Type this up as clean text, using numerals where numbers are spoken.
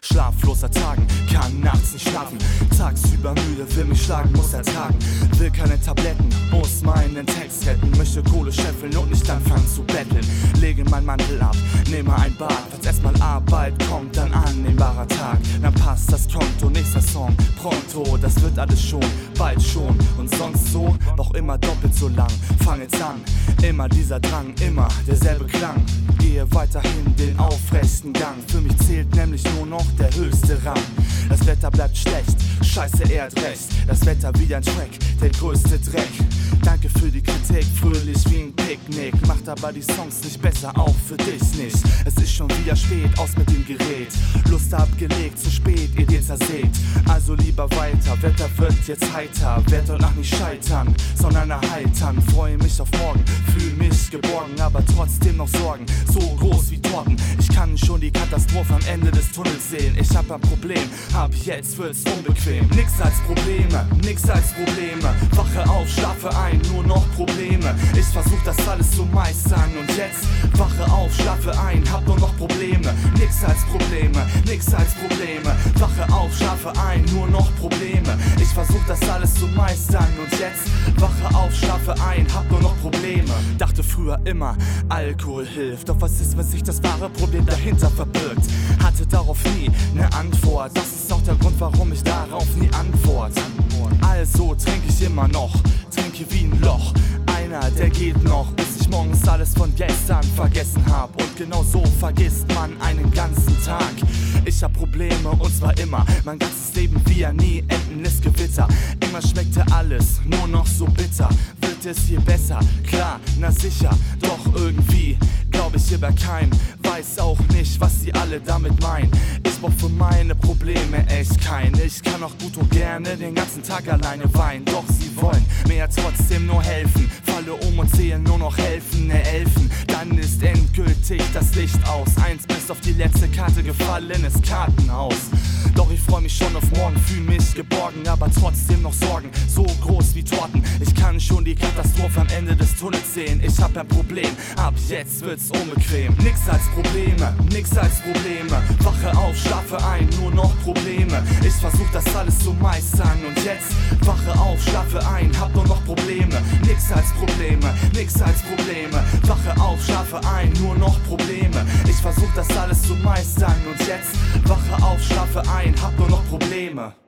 Schlafloser Tagen, kann nachts nicht schlafen. Tagsüber müde, will mich schlagen, muss ertragen. Will keine Tabletten, muss meinen Text retten. Möchte Kohle scheffeln und nicht anfangen zu betteln. Lege mein Mantel ab, nehme ein Bad. Falls erstmal Arbeit kommt, dann annehmbarer Tag. Dann passt das Konto, nächster Song, pronto. Das wird alles schon, bald schon. Und sonst so, doch immer doppelt so lang. Fang jetzt an, immer dieser Drang, immer derselbe Klang. Gehe weiterhin den aufrechten Gang. Für mich zählt nämlich nur noch der höchste Rang. Das Wetter bleibt schlecht, scheiße, er hat recht. Das Wetter wie ein Track, der größte Dreck. Danke für die Kritik, fröhlich wie ein Picknick. Macht aber die Songs nicht besser, auch für dich nicht. Es ist schon wieder spät, aus mit dem Gerät. Lust abgelegt, zu spät, ihr den zersägt. Also lieber weiter, Wetter wird jetzt heiter. Werd danach nicht scheitern, sondern erheitern. Freue mich auf morgen, fühl mich geborgen, aber trotzdem noch Sorgen, so groß wie Torten. Ich kann schon die Katastrophe am Ende des Tunnels sehen. Ich hab ein Problem, ab jetzt wird's unbequem. Nix als Probleme, nix als Probleme. Wache auf, schlafe ein, nur noch Probleme. Ich versuch das alles zu meistern und jetzt wache auf, schlafe ein, hab nur noch Probleme. Nix als Probleme, nix als Probleme. Wache auf, schlafe ein, nur noch Probleme. Ich versuch das alles zu meistern und jetzt wache auf, schlafe ein, hab nur noch Probleme. Dachte früher immer, Alkohol hilft. Doch was ist, wenn sich das wahre Problem dahinter verbirgt? Hatte darauf nie ne Antwort. Das ist auch der Grund, warum ich darauf nie antworte. Also trinke ich immer noch, trinke wie ein Loch. Einer, der geht noch, bis ich morgens alles von gestern vergessen hab. Und genau so vergisst man einen ganzen Tag. Ich hab Probleme und zwar immer, mein ganzes Leben wie ein nie endendes Gewitter. Immer schmeckte alles nur noch so bitter. Wird es hier besser? Klar, na sicher, doch irgendwie glaub ich über keinen. Weiß auch nicht, was sie alle damit meinen. Ich brauch für meine Probleme echt keine. Ich kann auch gut und gerne den ganzen Tag alleine weinen. Doch sie wollen mir trotzdem nur helfen. Falle um und sehe nur noch helfende Elfen. Dann ist endgültig das Licht aus. 1 bis auf die letzte Karte gefallenes Kartenhaus. Doch ich freu mich schon auf morgen, fühl mich geborgen, aber trotzdem noch Sorgen, so groß wie Torten. Ich kann schon die Katastrophe am Ende des Tunnels sehen. Ich hab ein Problem, ab jetzt wird's unbequem. Nix als Probleme, nix als Probleme. Wache auf, schlafe ein, nur noch Probleme. Ich versuch das alles zu meistern und jetzt wache auf, schlafe ein, hab nur noch Probleme. Nix als Probleme, nix als Probleme. Wache auf, schlafe ein, nur noch Probleme. Ich versuch das alles zu meistern und jetzt wache auf, schlafe ein, hab nur noch Probleme.